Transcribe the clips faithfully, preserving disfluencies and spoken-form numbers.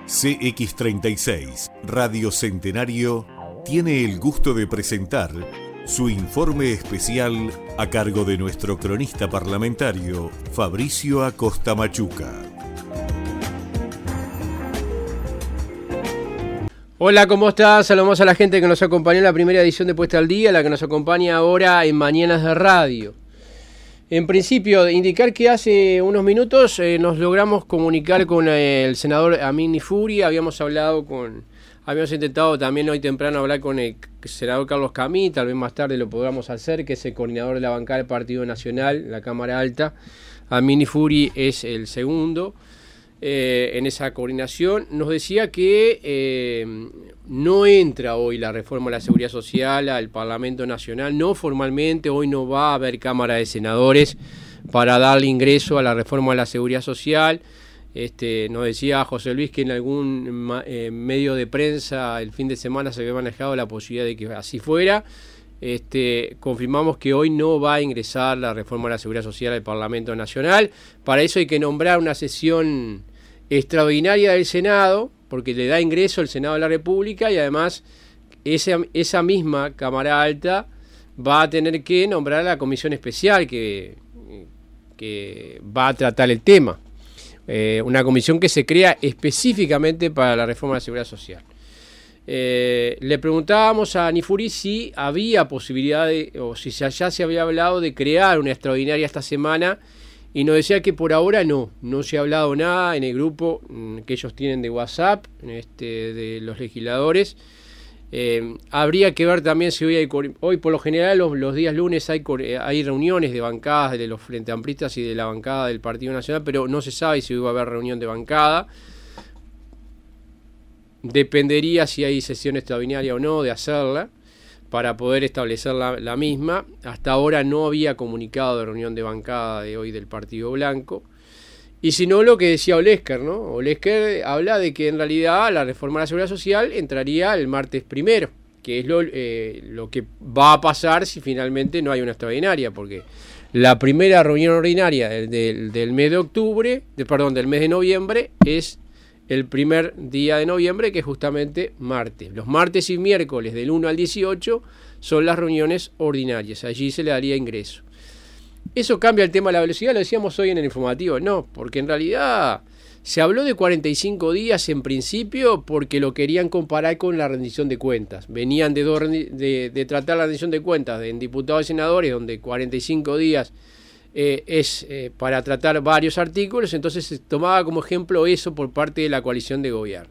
C X treinta y seis, Radio Centenario, tiene el gusto de presentar su informe especial a cargo de nuestro cronista parlamentario, Fabricio Acosta Machuca. Hola, ¿cómo estás? Saludamos a la gente que nos acompañó en la primera edición de Puesta al Día, la que nos acompaña ahora en Mañanas de Radio. En principio, indicar que hace unos minutos eh, nos logramos comunicar con el senador Amin Nifuri. Habíamos hablado con, habíamos intentado también hoy temprano hablar con el senador Carlos Camí, tal vez más tarde lo podamos hacer, que es el coordinador de la bancada del Partido Nacional, la Cámara Alta. Amin Nifuri es el segundo eh, en esa coordinación. Nos decía que eh, no entra hoy la reforma de la Seguridad Social al Parlamento Nacional, no formalmente, hoy no va a haber Cámara de Senadores para darle ingreso a la reforma de la Seguridad Social. Este, nos decía José Luis que en algún eh, medio de prensa el fin de semana se había manejado la posibilidad de que así fuera. Este, confirmamos que hoy no va a ingresar la reforma de la Seguridad Social al Parlamento Nacional. Para eso hay que nombrar una sesión extraordinaria del Senado, porque le da ingreso el Senado de la República, y además esa, esa misma Cámara Alta va a tener que nombrar a la comisión especial que, que va a tratar el tema. Eh, una comisión que se crea específicamente para la reforma de la Seguridad Social. Eh, le preguntábamos a Nifuri si había posibilidad de, o si ya se había hablado de crear una extraordinaria esta semana, y nos decía que por ahora no, no se ha hablado nada en el grupo que ellos tienen de WhatsApp, este, de los legisladores. Eh, habría que ver también si hoy hay, hoy por lo general los, los días lunes hay, hay reuniones de bancadas de los Frente Amplistas y de la bancada del Partido Nacional, pero no se sabe si hoy va a haber reunión de bancada. Dependería si hay sesión extraordinaria o no de hacerla para poder establecer la, la misma. Hasta ahora no había comunicado de reunión de bancada de hoy del Partido Blanco. Y si no, lo que decía Olesker, ¿no? Olesker habla de que en realidad la reforma de la Seguridad Social entraría el martes primero, que es lo, eh, lo que va a pasar si finalmente no hay una extraordinaria, porque la primera reunión ordinaria del, del, del mes de octubre, de, perdón, del mes de noviembre, es el primer día de noviembre, que es justamente martes. Los martes y miércoles del uno al dieciocho son las reuniones ordinarias. Allí se le daría ingreso. ¿Eso cambia el tema de la velocidad? Lo decíamos hoy en el informativo. No, porque en realidad se habló de cuarenta y cinco días en principio porque lo querían comparar con la rendición de cuentas. Venían de, dos, de, de tratar la rendición de cuentas en diputados y senadores, donde cuarenta y cinco días Eh, es eh, para tratar varios artículos, entonces se tomaba como ejemplo eso por parte de la coalición de gobierno.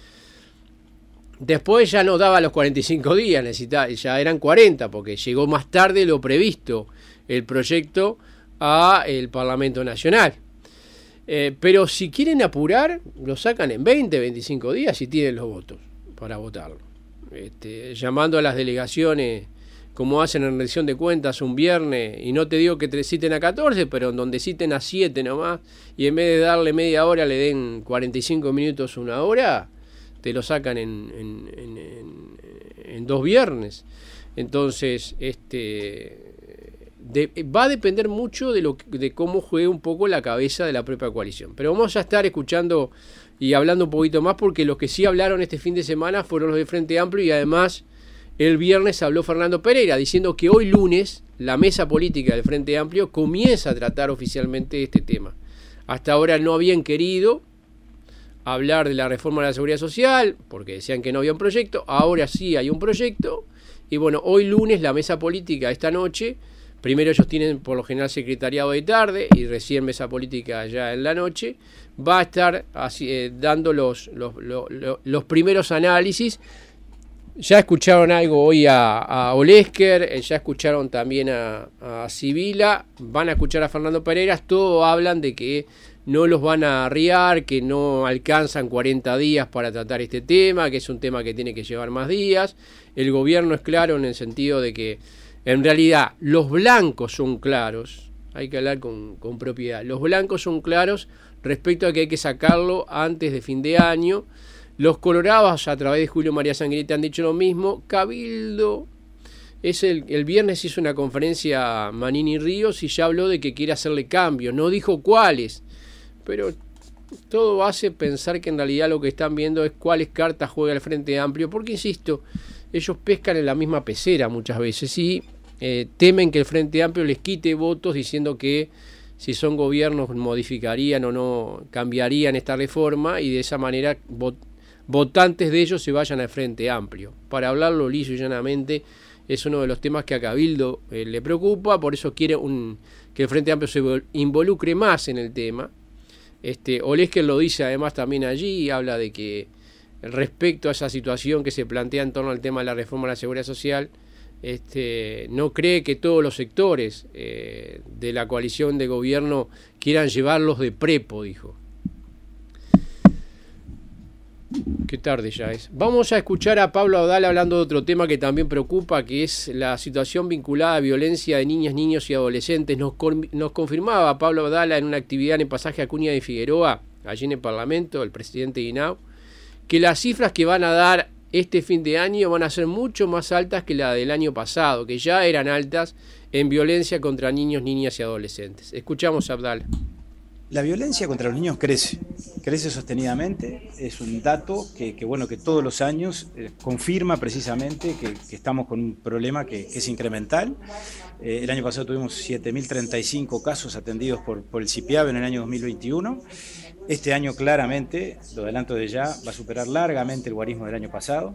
Después ya no daba los cuarenta y cinco días, necesitaba, ya eran cuarenta, porque llegó más tarde de lo previsto el proyecto al Parlamento Nacional. Eh, pero si quieren apurar, lo sacan en veinte, veinticinco días y tienen los votos para votarlo. Este, llamando a las delegaciones, como hacen en rendición de cuentas un viernes, y no te digo que te citen a catorce, pero en donde citen a siete nomás, y en vez de darle media hora le den cuarenta y cinco minutos, una hora, te lo sacan en, en, en, en, en dos viernes. Entonces, este de, va a depender mucho de, lo, de cómo juegue un poco la cabeza de la propia coalición. Pero vamos a estar escuchando y hablando un poquito más, porque los que sí hablaron este fin de semana fueron los de Frente Amplio, y además el viernes habló Fernando Pereira diciendo que hoy lunes la mesa política del Frente Amplio comienza a tratar oficialmente este tema. Hasta ahora no habían querido hablar de la reforma de la Seguridad Social porque decían que no había un proyecto. Ahora sí hay un proyecto. Y bueno, hoy lunes la mesa política, esta noche, primero ellos tienen por lo general secretariado de tarde y recién mesa política ya en la noche, va a estar así, eh, dando los, los, los, los primeros análisis. Ya escucharon algo hoy a, a Olesker, ya escucharon también a, a Sibila, van a escuchar a Fernando Pereira. Todos hablan de que no los van a arriar, que no alcanzan cuarenta días para tratar este tema, que es un tema que tiene que llevar más días. El gobierno es claro en el sentido de que en realidad los blancos son claros, hay que hablar con, con propiedad, los blancos son claros respecto a que hay que sacarlo antes de fin de año. Los colorados, a través de Julio María Sanguinetti, han dicho lo mismo. Cabildo, es el, el viernes hizo una conferencia Manini Ríos y ya habló de que quiere hacerle cambios. No dijo cuáles, pero todo hace pensar que en realidad lo que están viendo es cuáles cartas juega el Frente Amplio, porque insisto, ellos pescan en la misma pecera muchas veces y eh, temen que el Frente Amplio les quite votos diciendo que si son gobiernos modificarían o no cambiarían esta reforma y de esa manera vot votantes de ellos se vayan al Frente Amplio. Para hablarlo liso y llanamente, es uno de los temas que a Cabildo eh, le preocupa, por eso quiere un, que el Frente Amplio se involucre más en el tema. Este, Olesker lo dice además también allí, habla de que respecto a esa situación que se plantea en torno al tema de la reforma de la Seguridad Social, este, no cree que todos los sectores eh, de la coalición de gobierno quieran llevarlos de prepo, dijo. Qué tarde ya es. Vamos a escuchar a Pablo Abdala hablando de otro tema que también preocupa, que es la situación vinculada a violencia de niñas, niños y adolescentes. Nos, nos confirmaba Pablo Abdala en una actividad en el pasaje Acuña de Figueroa, allí en el Parlamento, el presidente de I N A U, que las cifras que van a dar este fin de año van a ser mucho más altas que la del año pasado, que ya eran altas en violencia contra niños, niñas y adolescentes. Escuchamos a Abdala. La violencia contra los niños crece, crece sostenidamente, es un dato que, que, bueno, que todos los años eh, confirma precisamente que, que estamos con un problema que, que es incremental. Eh, el año pasado tuvimos siete mil treinta y cinco casos atendidos por, por el CIPIAB en el año dos mil veintiuno. Este año claramente, lo adelanto de ya, va a superar largamente el guarismo del año pasado.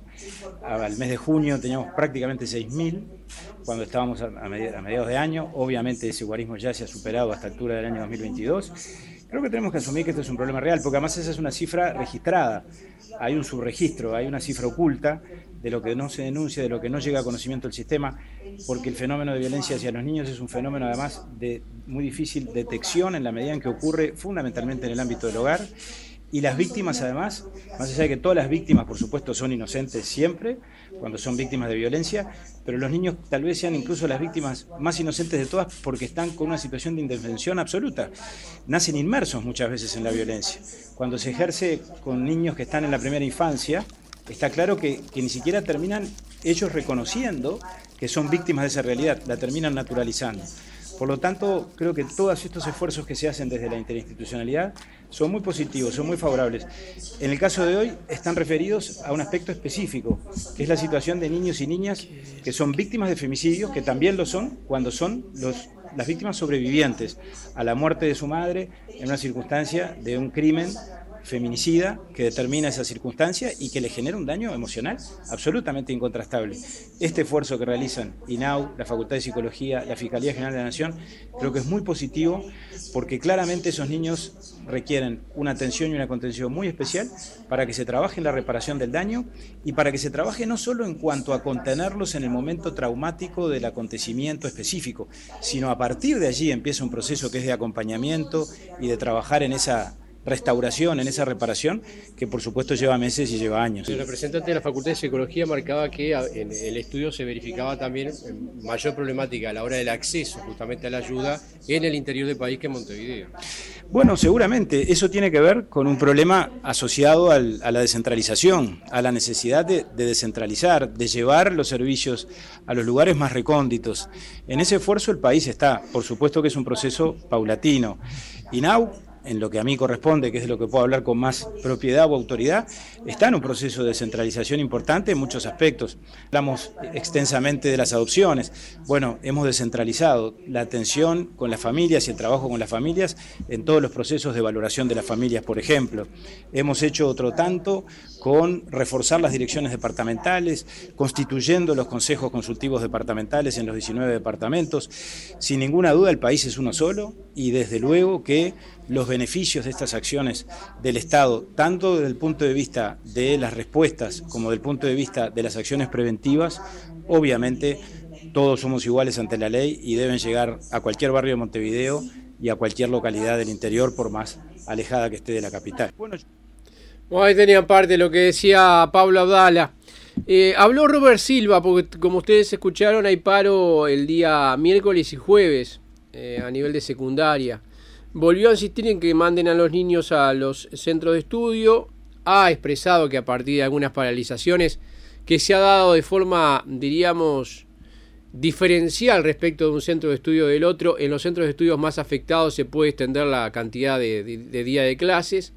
Al mes de junio teníamos prácticamente seis mil, cuando estábamos a mediados de año. Obviamente ese guarismo ya se ha superado a esta altura del año dos mil veintidós. Creo que tenemos que asumir que esto es un problema real, porque además esa es una cifra registrada. Hay un subregistro, hay una cifra oculta de lo que no se denuncia, de lo que no llega a conocimiento del sistema, porque el fenómeno de violencia hacia los niños es un fenómeno además de muy difícil detección en la medida en que ocurre fundamentalmente en el ámbito del hogar. Y las víctimas además, más allá de que todas las víctimas por supuesto son inocentes siempre, cuando son víctimas de violencia, pero los niños tal vez sean incluso las víctimas más inocentes de todas porque están con una situación de indefensión absoluta. Nacen inmersos muchas veces en la violencia. Cuando se ejerce con niños que están en la primera infancia, está claro que, que ni siquiera terminan ellos reconociendo que son víctimas de esa realidad, la terminan naturalizando. Por lo tanto, creo que todos estos esfuerzos que se hacen desde la interinstitucionalidad son muy positivos, son muy favorables. En el caso de hoy están referidos a un aspecto específico, que es la situación de niños y niñas que son víctimas de femicidios, que también lo son cuando son los, las víctimas sobrevivientes a la muerte de su madre en una circunstancia de un crimen feminicida que determina esa circunstancia y que le genera un daño emocional absolutamente incontrastable. Este esfuerzo que realizan I N A U, la Facultad de Psicología, la Fiscalía General de la Nación, creo que es muy positivo porque claramente esos niños requieren una atención y una contención muy especial para que se trabaje en la reparación del daño y para que se trabaje no solo en cuanto a contenerlos en el momento traumático del acontecimiento específico, sino a partir de allí empieza un proceso que es de acompañamiento y de trabajar en esa restauración, en esa reparación, que por supuesto lleva meses y lleva años. El representante de la Facultad de Psicología marcaba que en el estudio se verificaba también mayor problemática a la hora del acceso justamente a la ayuda en el interior del país que en Montevideo. Bueno, seguramente eso tiene que ver con un problema asociado al, a la descentralización, a la necesidad de, de descentralizar, de llevar los servicios a los lugares más recónditos. En ese esfuerzo el país está, por supuesto que es un proceso paulatino. I N A U, en lo que a mí corresponde, que es de lo que puedo hablar con más propiedad o autoridad, está en un proceso de descentralización importante en muchos aspectos. Hablamos extensamente de las adopciones. Bueno, hemos descentralizado la atención con las familias y el trabajo con las familias en todos los procesos de valoración de las familias, por ejemplo. Hemos hecho otro tanto con reforzar las direcciones departamentales, constituyendo los consejos consultivos departamentales en los diecinueve departamentos. Sin ninguna duda el país es uno solo y desde luego que los beneficios de estas acciones del Estado, tanto desde el punto de vista de las respuestas como desde el punto de vista de las acciones preventivas, obviamente todos somos iguales ante la ley y deben llegar a cualquier barrio de Montevideo y a cualquier localidad del interior, por más alejada que esté de la capital. Bueno, bueno, ahí tenían parte lo que decía Pablo Abdala. Eh, habló Robert Silva, porque como ustedes escucharon, hay paro el día miércoles y jueves eh, a nivel de secundaria. Volvió a insistir en que manden a los niños a los centros de estudio. Ha expresado que a partir de algunas paralizaciones que se ha dado de forma, diríamos, diferencial respecto de un centro de estudio del otro, en los centros de estudios más afectados se puede extender la cantidad de, de, de día de clases.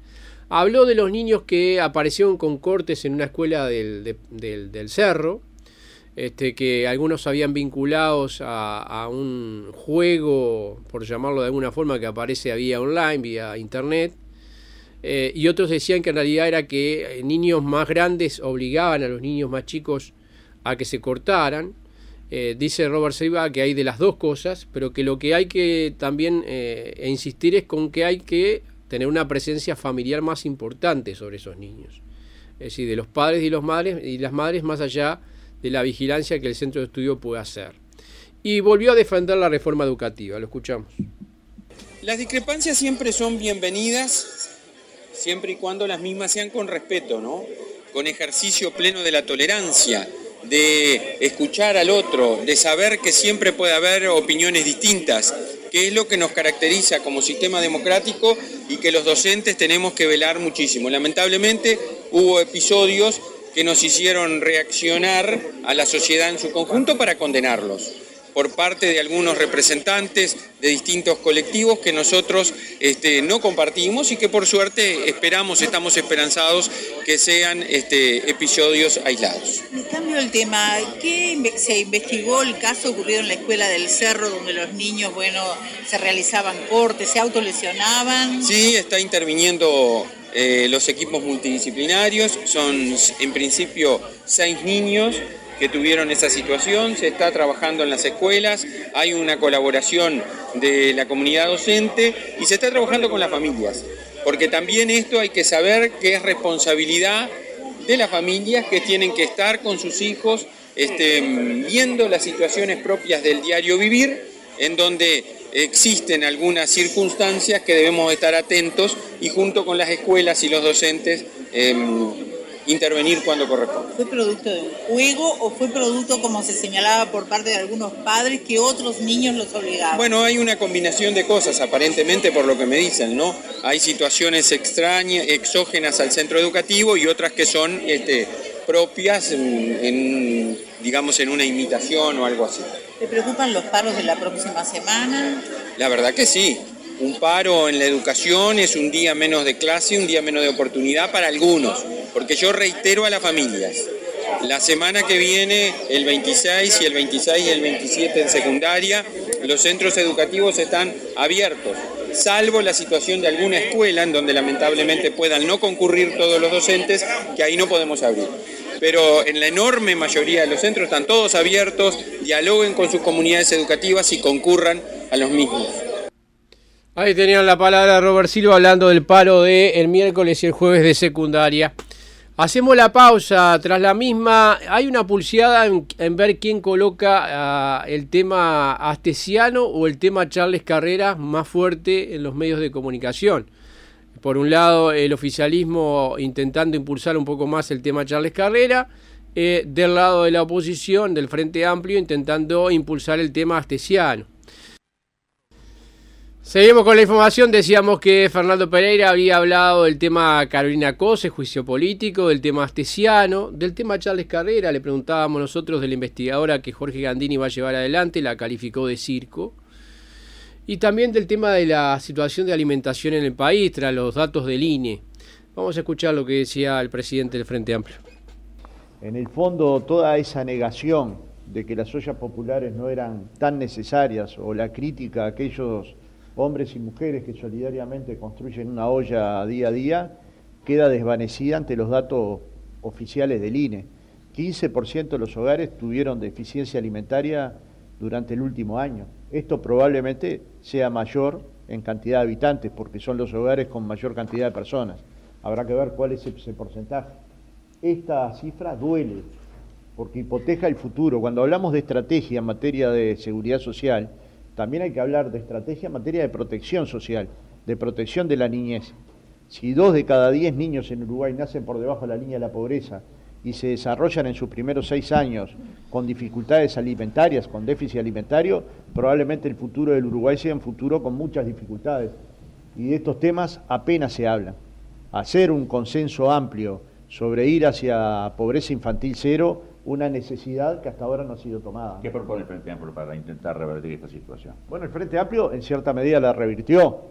Habló de los niños que aparecieron con cortes en una escuela del, de, del, del Cerro, este, que algunos habían vinculados a, a un juego, por llamarlo de alguna forma, que aparece vía online, vía internet, eh, y otros decían que en realidad era que niños más grandes obligaban a los niños más chicos a que se cortaran. Eh, dice Robert Silva que hay de las dos cosas, pero que lo que hay que también eh, insistir es con que hay que tener una presencia familiar más importante sobre esos niños, es decir, de los padres y los madres y las madres, más allá de la vigilancia que el centro de estudio puede hacer. Y volvió a defender la reforma educativa. Lo escuchamos. Las discrepancias siempre son bienvenidas, siempre y cuando las mismas sean con respeto, ¿no? Con ejercicio pleno de la tolerancia, de escuchar al otro, de saber que siempre puede haber opiniones distintas, que es lo que nos caracteriza como sistema democrático y que los docentes tenemos que velar muchísimo. Lamentablemente hubo episodios que nos hicieron reaccionar a la sociedad en su conjunto para condenarlos, por parte de algunos representantes de distintos colectivos que nosotros este, no compartimos y que por suerte esperamos, estamos esperanzados que sean este, episodios aislados. Me cambio el tema. ¿Qué se investigó el caso ocurrido en la escuela del Cerro, donde los niños, bueno, se realizaban cortes, se autolesionaban? Sí, está interviniendo eh, los equipos multidisciplinarios. Son en principio seis niños que tuvieron esa situación. Se está trabajando en las escuelas, hay una colaboración de la comunidad docente y se está trabajando con las familias, porque también esto hay que saber que es responsabilidad de las familias, que tienen que estar con sus hijos este, viendo las situaciones propias del diario vivir, en donde existen algunas circunstancias que debemos estar atentos y junto con las escuelas y los docentes eh, intervenir cuando corresponde. ¿Fue producto de un juego o fue producto, como se señalaba por parte de algunos padres, que otros niños los obligaban? Bueno, hay una combinación de cosas, aparentemente, por lo que me dicen, ¿no? Hay situaciones extrañas, exógenas al centro educativo y otras que son este, propias, en, en, digamos, en una imitación o algo así. ¿Te preocupan los paros de la próxima semana? La verdad que sí. Un paro en la educación es un día menos de clase, un día menos de oportunidad para algunos, porque yo reitero a las familias, la semana que viene, el veintiséis y el veintiséis y el veintisiete en secundaria, los centros educativos están abiertos, salvo la situación de alguna escuela en donde lamentablemente puedan no concurrir todos los docentes, que ahí no podemos abrir. Pero en la enorme mayoría de los centros están todos abiertos, dialoguen con sus comunidades educativas y concurran a los mismos. Ahí tenían la palabra Robert Silva hablando del paro del miércoles y el jueves de secundaria. Hacemos la pausa. Tras la misma, hay una pulseada en, en ver quién coloca uh, el tema Astesiano o el tema Charles Carreras más fuerte en los medios de comunicación. Por un lado, el oficialismo intentando impulsar un poco más el tema Charles Carreras, eh, del lado de la oposición, del Frente Amplio, intentando impulsar el tema Astesiano. Seguimos con la información. Decíamos que Fernando Pereira había hablado del tema Carolina Cose, juicio político, del tema Astesiano, del tema Charles Carreras. Le preguntábamos nosotros de la investigadora que Jorge Gandini va a llevar adelante, la calificó de circo. Y también del tema de la situación de alimentación en el país, tras los datos del I N E. Vamos a escuchar lo que decía el presidente del Frente Amplio. En el fondo, toda esa negación de que las ollas populares no eran tan necesarias, o la crítica a aquellos hombres y mujeres que solidariamente construyen una olla día a día, queda desvanecida ante los datos oficiales del I N E. quince por ciento de los hogares tuvieron deficiencia alimentaria durante el último año. Esto probablemente sea mayor en cantidad de habitantes, porque son los hogares con mayor cantidad de personas. Habrá que ver cuál es ese porcentaje. Esta cifra duele, porque hipoteca el futuro. Cuando hablamos de estrategia en materia de seguridad social, también hay que hablar de estrategia en materia de protección social, de protección de la niñez. Si dos de cada diez niños en Uruguay nacen por debajo de la línea de la pobreza y se desarrollan en sus primeros seis años con dificultades alimentarias, con déficit alimentario, probablemente el futuro del Uruguay sea un futuro con muchas dificultades. Y de estos temas apenas se habla. Hacer un consenso amplio sobre ir hacia pobreza infantil cero, una necesidad que hasta ahora no ha sido tomada. ¿Qué propone el Frente Amplio para intentar revertir esta situación? Bueno, el Frente Amplio en cierta medida la revirtió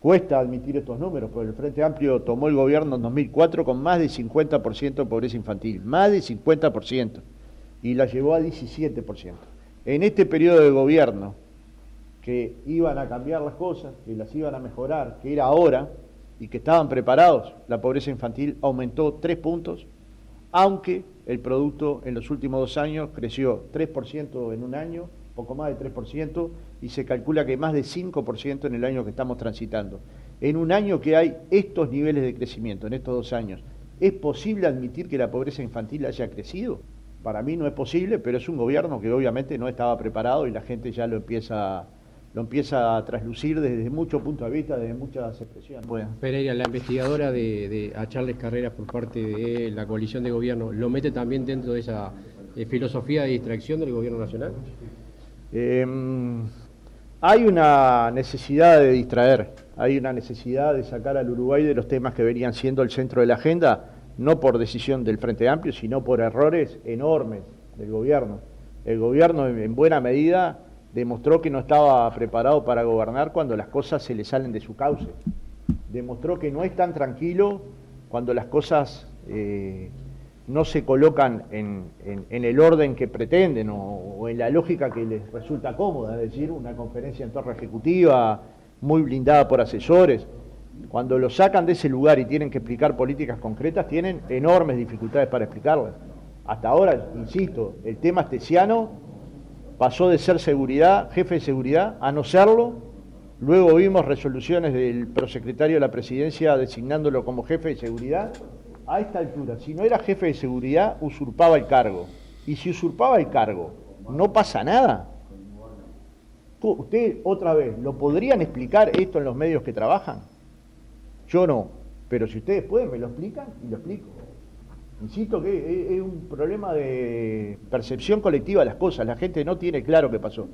Cuesta admitir estos números, porque el Frente Amplio tomó el gobierno en dos mil cuatro con más de cincuenta por ciento de pobreza infantil, más de cincuenta por ciento, y la llevó a diecisiete por ciento. En este periodo de gobierno, que iban a cambiar las cosas, que las iban a mejorar, que era ahora, y que estaban preparados, la pobreza infantil aumentó tres puntos, aunque el producto en los últimos dos años creció tres por ciento en un año, poco más de tres por ciento, y se calcula que más de cinco por ciento en el año que estamos transitando. En un año que hay estos niveles de crecimiento, en estos dos años, ¿es posible admitir que la pobreza infantil haya crecido? Para mí no es posible, pero es un gobierno que obviamente no estaba preparado y la gente ya lo empieza, lo empieza a traslucir desde muchos puntos de vista, desde muchas expresiones. Bueno. Pereira, la investigadora de, de a Charles Carreras por parte de la coalición de gobierno, ¿lo mete también dentro de esa eh, filosofía de distracción del gobierno nacional? Eh, hay una necesidad de distraer, hay una necesidad de sacar al Uruguay de los temas que venían siendo el centro de la agenda, no por decisión del Frente Amplio, sino por errores enormes del gobierno. El gobierno, en buena medida, demostró que no estaba preparado para gobernar cuando las cosas se le salen de su cauce. Demostró que no es tan tranquilo cuando las cosas eh, no se colocan en, en, en el orden que pretenden o, o en la lógica que les resulta cómoda, es decir, una conferencia en torre ejecutiva muy blindada por asesores. Cuando lo sacan de ese lugar y tienen que explicar políticas concretas, tienen enormes dificultades para explicarlas. Hasta ahora, insisto, el tema astesiano pasó de ser seguridad, jefe de seguridad, a no serlo. Luego vimos resoluciones del prosecretario de la Presidencia designándolo como jefe de seguridad. A esta altura, si no era jefe de seguridad, usurpaba el cargo. Y si usurpaba el cargo, no pasa nada. Usted, otra vez, ¿lo podrían explicar esto en los medios que trabajan? Yo no, pero si ustedes pueden, me lo explican y lo explico. Insisto que es un problema de percepción colectiva de las cosas, la gente no tiene claro qué pasó.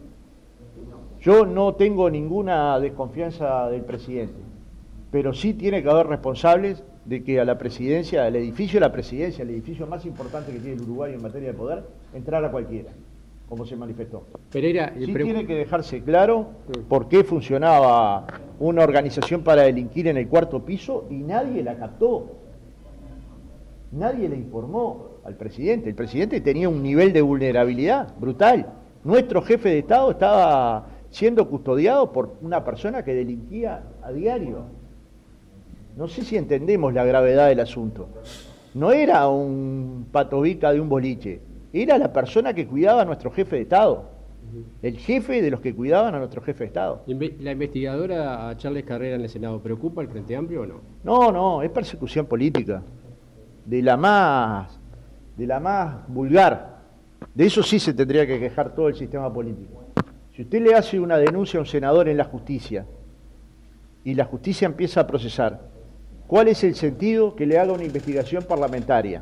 Yo no tengo ninguna desconfianza del presidente, pero sí tiene que haber responsables de que a la presidencia, al edificio de la presidencia, el edificio más importante que tiene el Uruguay en materia de poder, entrara cualquiera, como se manifestó. Pereira, sí tiene que dejarse claro por qué funcionaba una organización para delinquir en el cuarto piso y nadie la captó. Nadie le informó al presidente. El presidente tenía un nivel de vulnerabilidad brutal. Nuestro jefe de Estado estaba siendo custodiado por una persona que delinquía a diario. No sé si entendemos la gravedad del asunto. No era un patobica de un boliche, era la persona que cuidaba a nuestro jefe de Estado. El jefe de los que cuidaban a nuestro jefe de Estado. ¿La investigadora a Charles Carreras en el Senado preocupa al Frente Amplio o no? No, no, es persecución política. De la más, de la más vulgar. De eso sí se tendría que quejar todo el sistema político. Si usted le hace una denuncia a un senador en la justicia y la justicia empieza a procesar, ¿cuál es el sentido que le haga una investigación parlamentaria?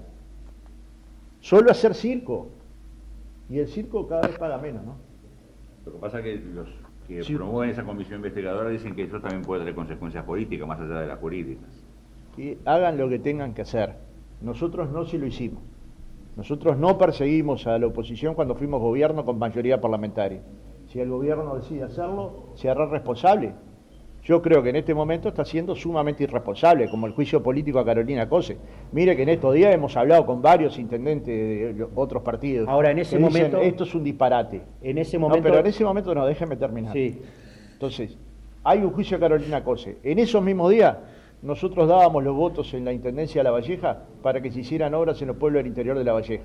Solo hacer circo. Y el circo cada vez paga menos, ¿no? Lo que pasa es que los que sí promueven esa comisión investigadora dicen que eso también puede tener consecuencias políticas, más allá de las jurídicas. Y hagan lo que tengan que hacer. Nosotros no se lo hicimos. Nosotros no perseguimos a la oposición cuando fuimos gobierno con mayoría parlamentaria. Si el gobierno decide hacerlo, se hará responsable. Yo creo que en este momento está siendo sumamente irresponsable, como el juicio político a Carolina Cose. Mire que en estos días hemos hablado con varios intendentes de otros partidos. Ahora, en ese momento... Dicen, esto es un disparate. En ese momento... No, pero en ese momento no, déjeme terminar. Sí. Entonces, hay un juicio a Carolina Cose. En esos mismos días, nosotros dábamos los votos en la Intendencia de La Valleja para que se hicieran obras en los pueblos del interior de La Valleja.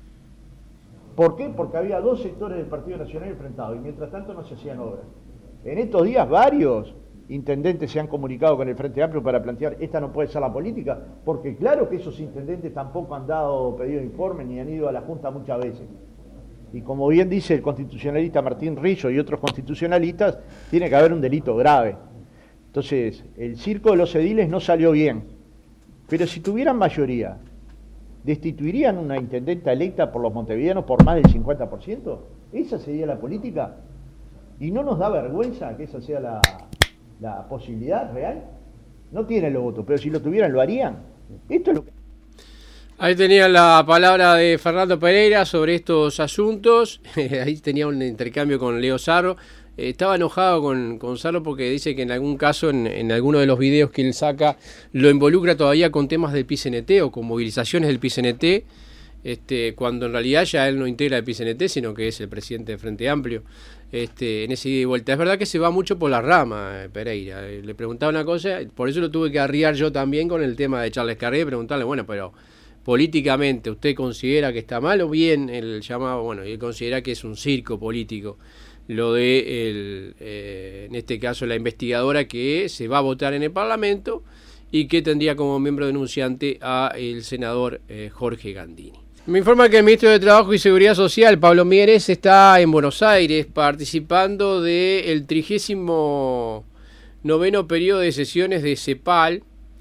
¿Por qué? Porque había dos sectores del Partido Nacional enfrentados y mientras tanto no se hacían obras. En estos días varios intendentes se han comunicado con el Frente Amplio para plantear esta no puede ser la política, porque claro que esos intendentes tampoco han dado pedido de informe ni han ido a la Junta muchas veces. Y como bien dice el constitucionalista Martín Rillo y otros constitucionalistas, tiene que haber un delito grave. Entonces, el circo de los ediles no salió bien, pero si tuvieran mayoría, ¿destituirían una intendenta electa por los montevideanos por más del cincuenta por ciento? ¿Esa sería la política? ¿Y no nos da vergüenza que esa sea la, la posibilidad real? No tienen los votos, pero si lo tuvieran, ¿lo harían? Esto es lo que... Ahí tenía la palabra de Fernando Pereira sobre estos asuntos. Ahí tenía un intercambio con Leo Sarro. eh, estaba enojado con Gonzalo porque dice que en algún caso, en, en alguno de los videos que él saca, lo involucra todavía con temas del P I C N T o con movilizaciones del P I C N T, este, cuando en realidad ya él no integra el P I C N T, sino que es el presidente del Frente Amplio, este, en ese ida y vuelta. Es verdad que se va mucho por la rama, eh, Pereira. Eh, le preguntaba una cosa, por eso lo tuve que arriar yo también con el tema de Charles Carrier, preguntarle, bueno, pero políticamente, ¿usted considera que está mal o bien? Él llamaba, bueno, él considera que es un circo político lo de, el, eh, en este caso, la investigadora que se va a votar en el Parlamento y que tendría como miembro denunciante a el senador eh, Jorge Gandini. Me informa que el ministro de Trabajo y Seguridad Social, Pablo Mieres, está en Buenos Aires participando del trigésimo noveno periodo de sesiones de CEPAL.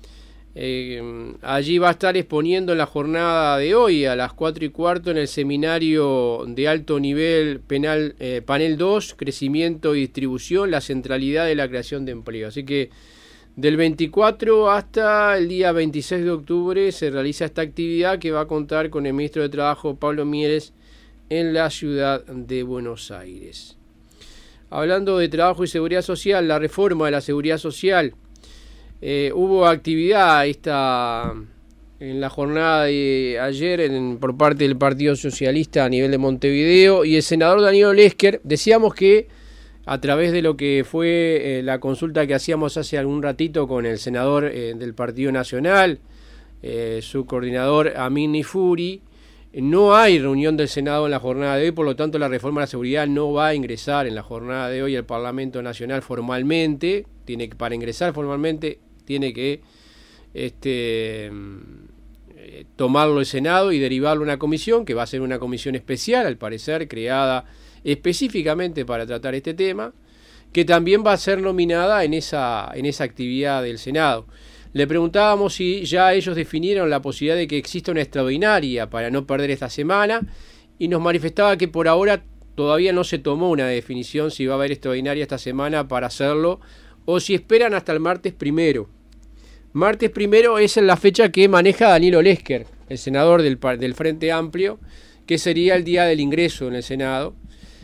Eh, allí va a estar exponiendo en la jornada de hoy a las cuatro y cuarto en el seminario de alto nivel penal, eh, panel dos, crecimiento y distribución, la centralidad de la creación de empleo. Así que del veinticuatro hasta el día veintiséis de octubre se realiza esta actividad que va a contar con el ministro de Trabajo, Pablo Mieres, en la ciudad de Buenos Aires. Hablando de trabajo y seguridad social, la reforma de la seguridad social. Eh, hubo actividad esta, en la jornada de ayer en, por parte del Partido Socialista a nivel de Montevideo, y el senador Danilo Lesker, decíamos que a través de lo que fue eh, la consulta que hacíamos hace algún ratito con el senador eh, del Partido Nacional, eh, su coordinador Amin Nifuri, no hay reunión del Senado en la jornada de hoy, por lo tanto la reforma de la seguridad no va a ingresar en la jornada de hoy al Parlamento Nacional formalmente. Tiene que, para ingresar formalmente tiene que este, eh, tomarlo el Senado y derivarlo a una comisión, que va a ser una comisión especial, al parecer, creada específicamente para tratar este tema, que también va a ser nominada en esa, en esa actividad del Senado. Le preguntábamos si ya ellos definieron la posibilidad de que exista una extraordinaria para no perder esta semana, y nos manifestaba que por ahora todavía no se tomó una definición si va a haber extraordinaria esta semana para hacerlo, o si esperan hasta el martes primero. Martes primero es la fecha que maneja Danilo Lesker, el senador del, del Frente Amplio, que sería el día del ingreso en el Senado,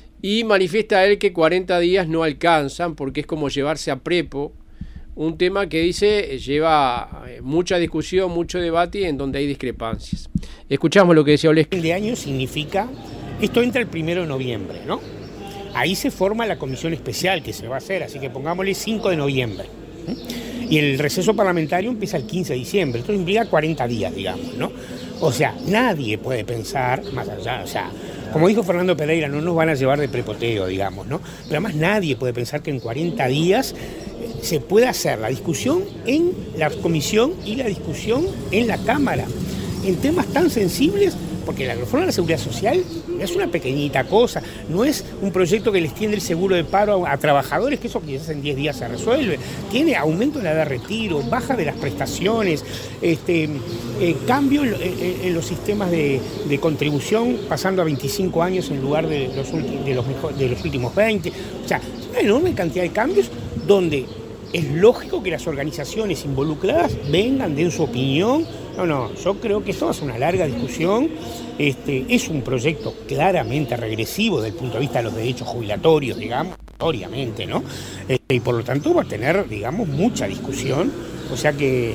y manifiesta él que cuarenta días no alcanzan porque es como llevarse a prepo un tema que dice lleva mucha discusión, mucho debate y en donde hay discrepancias. Escuchamos lo que decía Lesker. El de año significa, esto entra el primero de noviembre, ¿no? Ahí se forma la comisión especial que se va a hacer, así que pongámosle cinco de noviembre. ¿eh? Y el receso parlamentario empieza el quince de diciembre, esto implica cuarenta días, digamos, ¿no? O sea, nadie puede pensar más allá, o sea, como dijo Fernando Pereira, no nos van a llevar de prepoteo, digamos, ¿no? Pero además nadie puede pensar que en cuarenta días se puede hacer la discusión en la comisión y la discusión en la Cámara, en temas tan sensibles, porque la reforma de la seguridad social es una pequeñita cosa, no es un proyecto que les tiende el seguro de paro a, a trabajadores, que eso quizás en diez días se resuelve, tiene aumento de la edad de retiro, baja de las prestaciones, este, eh, cambio en, en, en los sistemas de, de contribución, pasando a veinticinco años en lugar de los, de los, mejor, de los últimos veinte, o sea, una enorme cantidad de cambios donde es lógico que las organizaciones involucradas vengan, den su opinión. No, no, yo creo que esto va a ser una larga discusión. Este, es un proyecto claramente regresivo desde el punto de vista de los derechos jubilatorios, digamos, obviamente, ¿no? Este, y por lo tanto va a tener, digamos, mucha discusión. O sea que,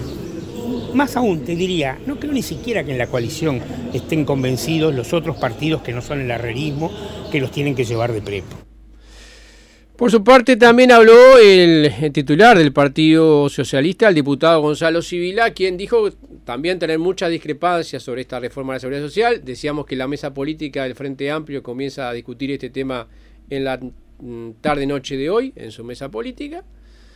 más aún, te diría, no creo ni siquiera que en la coalición estén convencidos los otros partidos que no son el herrerismo, que los tienen que llevar de prepo. Por su parte también habló el, el titular del Partido Socialista, el diputado Gonzalo Sibila, quien dijo también tener muchas discrepancias sobre esta reforma de la seguridad social. Decíamos que la mesa política del Frente Amplio comienza a discutir este tema en la tarde-noche de hoy, en su mesa política,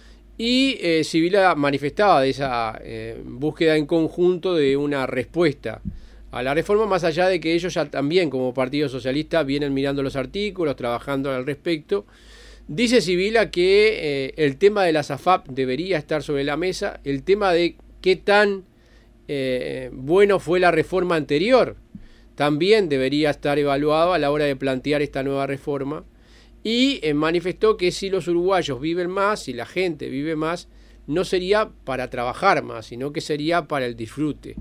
y eh, Sibila manifestaba de esa eh, búsqueda en conjunto de una respuesta a la reforma, más allá de que ellos ya también como Partido Socialista vienen mirando los artículos, trabajando al respecto. Dice Sibila que eh, el tema de la SAFAP debería estar sobre la mesa, el tema de qué tan eh, bueno fue la reforma anterior también debería estar evaluado a la hora de plantear esta nueva reforma, y eh, manifestó que si los uruguayos viven más, si la gente vive más, no sería para trabajar más, sino que sería para el disfrute.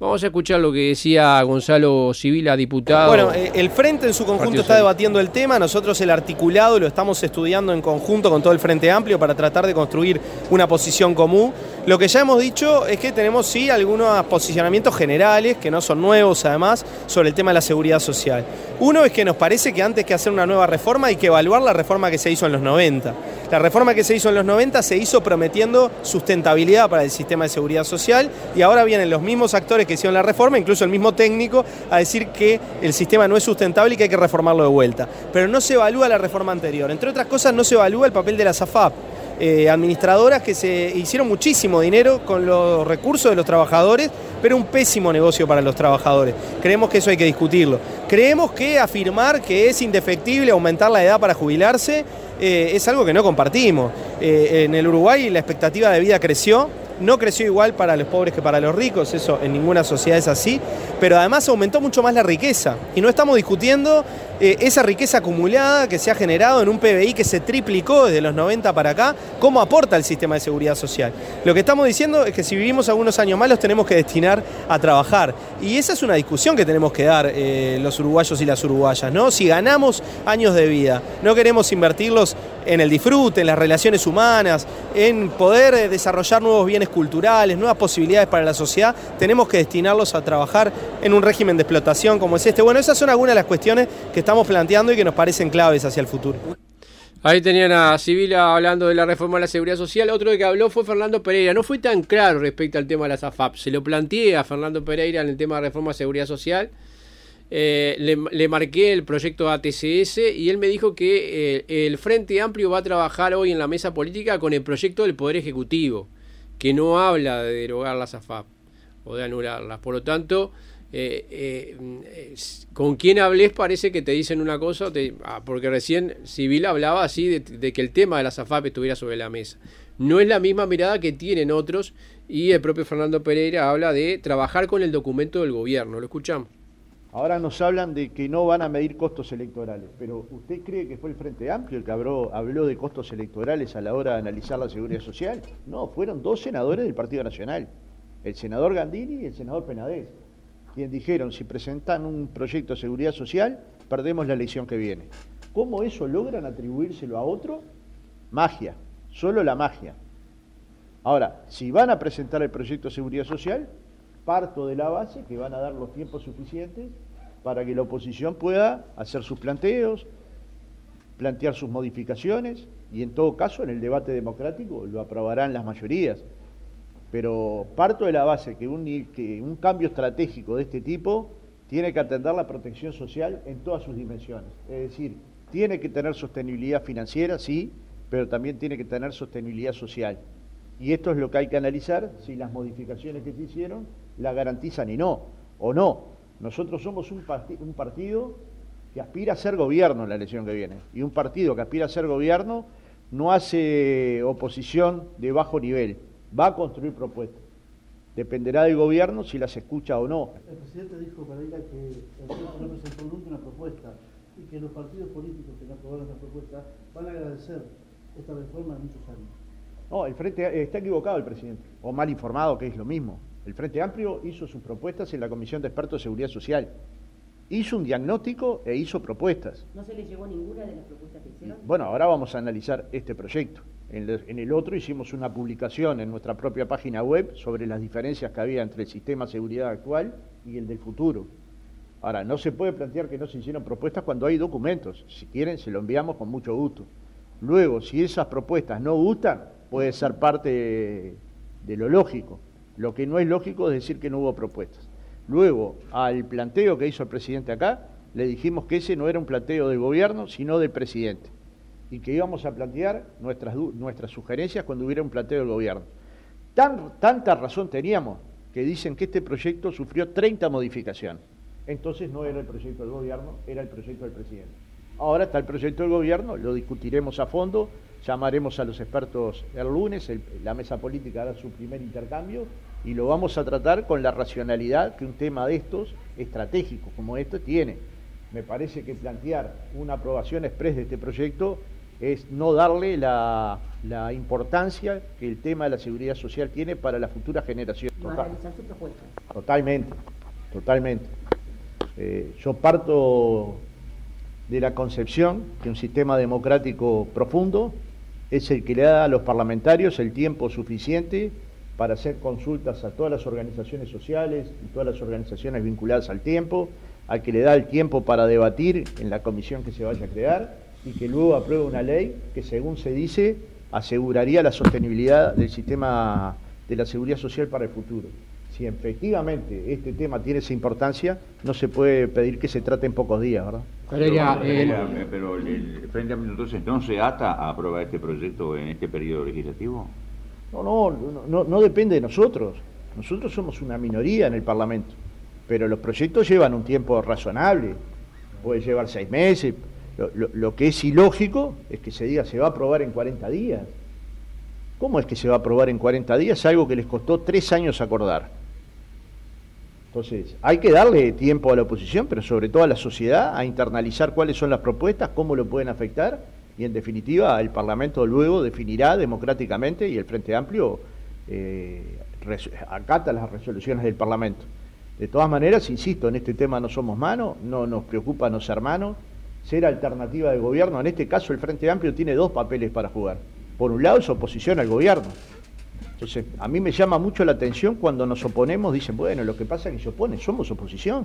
Vamos a escuchar lo que decía Gonzalo Sibila, diputado. Bueno, eh, el Frente en su conjunto está debatiendo el tema, nosotros el articulado lo estamos estudiando en conjunto con todo el Frente Amplio para tratar de construir una posición común. Lo que ya hemos dicho es que tenemos sí algunos posicionamientos generales, que no son nuevos además, sobre el tema de la seguridad social. Uno es que nos parece que antes que hacer una nueva reforma hay que evaluar la reforma que se hizo en los noventa. La reforma que se hizo en los noventa se hizo prometiendo sustentabilidad para el sistema de seguridad social y ahora vienen los mismos actores que hicieron la reforma, incluso el mismo técnico, a decir que el sistema no es sustentable y que hay que reformarlo de vuelta. Pero no se evalúa la reforma anterior. Entre otras cosas, no se evalúa el papel de las A F A P. Eh, administradoras que se hicieron muchísimo dinero con los recursos de los trabajadores, pero un pésimo negocio para los trabajadores. Creemos que eso hay que discutirlo. Creemos que afirmar que es indefectible aumentar la edad para jubilarse eh, es algo que no compartimos. Eh, en el Uruguay la expectativa de vida creció, no creció igual para los pobres que para los ricos, eso en ninguna sociedad es así, pero además aumentó mucho más la riqueza. Y no estamos discutiendo eh, esa riqueza acumulada que se ha generado en un P B I que se triplicó desde los noventa para acá, cómo aporta el sistema de seguridad social. Lo que estamos diciendo es que si vivimos algunos años más los tenemos que destinar a trabajar. Y esa es una discusión que tenemos que dar eh, los uruguayos y las uruguayas, ¿no? Si ganamos años de vida, no queremos invertirlos en el disfrute, en las relaciones humanas, en poder eh, desarrollar nuevos bienes culturales, nuevas posibilidades para la sociedad, tenemos que destinarlos a trabajar en un régimen de explotación como es este. Bueno, esas son algunas de las cuestiones que estamos planteando y que nos parecen claves hacia el futuro. Ahí tenían a Sibila hablando de la reforma de la seguridad social. Otro que habló fue Fernando Pereira. No fue tan claro respecto al tema de las A F A P. Se lo planteé a Fernando Pereira en el tema de reforma de seguridad social. Eh, le, le marqué el proyecto A T C S y él me dijo que eh, el Frente Amplio va a trabajar hoy en la mesa política con el proyecto del Poder Ejecutivo, que no habla de derogar las A F A P o de anularlas. Por lo tanto, eh, eh, con quien hables parece que te dicen una cosa, te, ah, porque recién Sibila hablaba así de, de que el tema de las A F A P estuviera sobre la mesa. No es la misma mirada que tienen otros y el propio Fernando Pereira habla de trabajar con el documento del gobierno. ¿Lo escuchamos? Ahora nos hablan de que no van a medir costos electorales, pero ¿usted cree que fue el Frente Amplio el que habló, habló de costos electorales a la hora de analizar la seguridad social? No, fueron dos senadores del Partido Nacional, el senador Gandini y el senador Penades, quienes dijeron, si presentan un proyecto de seguridad social, perdemos la elección que viene. ¿Cómo eso logran atribuírselo a otro? Magia, solo la magia. Ahora, si van a presentar el proyecto de seguridad social, parto de la base que van a dar los tiempos suficientes para que la oposición pueda hacer sus planteos, plantear sus modificaciones y en todo caso en el debate democrático lo aprobarán las mayorías. Pero parto de la base que un, que un cambio estratégico de este tipo tiene que atender la protección social en todas sus dimensiones. Es decir, tiene que tener sostenibilidad financiera, sí, pero también tiene que tener sostenibilidad social. Y esto es lo que hay que analizar, si las modificaciones que se hicieron la garantizan y no, o no. Nosotros somos un, part un partido que aspira a ser gobierno en la elección que viene. Y un partido que aspira a ser gobierno no hace oposición de bajo nivel, va a construir propuestas. Dependerá del gobierno si las escucha o no. El presidente dijo para ir a que el gobierno presentó nunca una propuesta y que los partidos políticos que no aprobaron esta propuesta van a agradecer esta reforma de muchos años. No, el Frente está equivocado el presidente, o mal informado, que es lo mismo. El Frente Amplio hizo sus propuestas en la Comisión de Expertos de Seguridad Social. Hizo un diagnóstico e hizo propuestas. ¿No se le llegó ninguna de las propuestas que hicieron? Bueno, ahora vamos a analizar este proyecto. En el, en el otro hicimos una publicación en nuestra propia página web sobre las diferencias que había entre el sistema de seguridad actual y el del futuro. Ahora, no se puede plantear que no se hicieron propuestas cuando hay documentos. Si quieren, se lo enviamos con mucho gusto. Luego, si esas propuestas no gustan, puede ser parte de, de lo lógico. Lo que no es lógico es decir que no hubo propuestas. Luego, al planteo que hizo el presidente acá, le dijimos que ese no era un planteo del gobierno, sino del presidente. Y que íbamos a plantear nuestras, nuestras sugerencias cuando hubiera un planteo del gobierno. Tan, tanta razón teníamos que dicen que este proyecto sufrió treinta modificaciones. Entonces no era el proyecto del gobierno, era el proyecto del presidente. Ahora está el proyecto del gobierno, lo discutiremos a fondo, llamaremos a los expertos el lunes, el, la mesa política hará su primer intercambio y lo vamos a tratar con la racionalidad que un tema de estos, estratégico como este, tiene. Me parece que plantear una aprobación exprés de este proyecto es no darle la, la importancia que el tema de la seguridad social tiene para la futura generación. ¿Va a Total, realizar su propuesta? totalmente, totalmente. Eh, yo parto de la concepción que un sistema democrático profundo es el que le da a los parlamentarios el tiempo suficiente para hacer consultas a todas las organizaciones sociales y todas las organizaciones vinculadas al tiempo, al que le da el tiempo para debatir en la comisión que se vaya a crear y que luego apruebe una ley que, según se dice, aseguraría la sostenibilidad del sistema de la seguridad social para el futuro. Si efectivamente este tema tiene esa importancia, no se puede pedir que se trate en pocos días, ¿verdad? Pereira, Pereira, eh, pero el Frente Amplio entonces no se ata a aprobar este proyecto en este periodo legislativo. No, no, no, no, no depende de nosotros. Nosotros somos una minoría en el Parlamento, pero los proyectos llevan un tiempo razonable, puede llevar seis meses. Lo, lo, lo que es ilógico es que se diga se va a aprobar en cuarenta días. ¿Cómo es que se va a aprobar en cuarenta días algo que les costó tres años acordar? Entonces, hay que darle tiempo a la oposición, pero sobre todo a la sociedad, a internalizar cuáles son las propuestas, cómo lo pueden afectar, y en definitiva el Parlamento luego definirá democráticamente y el Frente Amplio eh, acata las resoluciones del Parlamento. De todas maneras, insisto, en este tema no somos manos, no nos preocupa no ser manos, ser alternativa de gobierno. En este caso el Frente Amplio tiene dos papeles para jugar. Por un lado es oposición al gobierno. Entonces, a mí me llama mucho la atención cuando nos oponemos, dicen, bueno, lo que pasa es que se opone, somos oposición.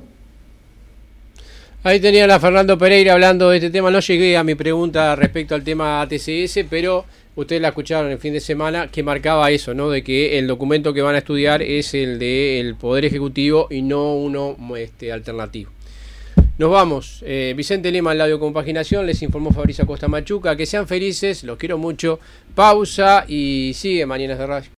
Ahí tenían a Fernando Pereira hablando de este tema. No llegué a mi pregunta respecto al tema A T C S, pero ustedes la escucharon el fin de semana, que marcaba eso, ¿no? De que el documento que van a estudiar es el del Poder Ejecutivo y no uno este, alternativo. Nos vamos. Eh, Vicente Lema en la audiocompaginación, les informó Fabricio Acosta Machuca. Que sean felices, los quiero mucho. Pausa y sigue Mañanas de Radio.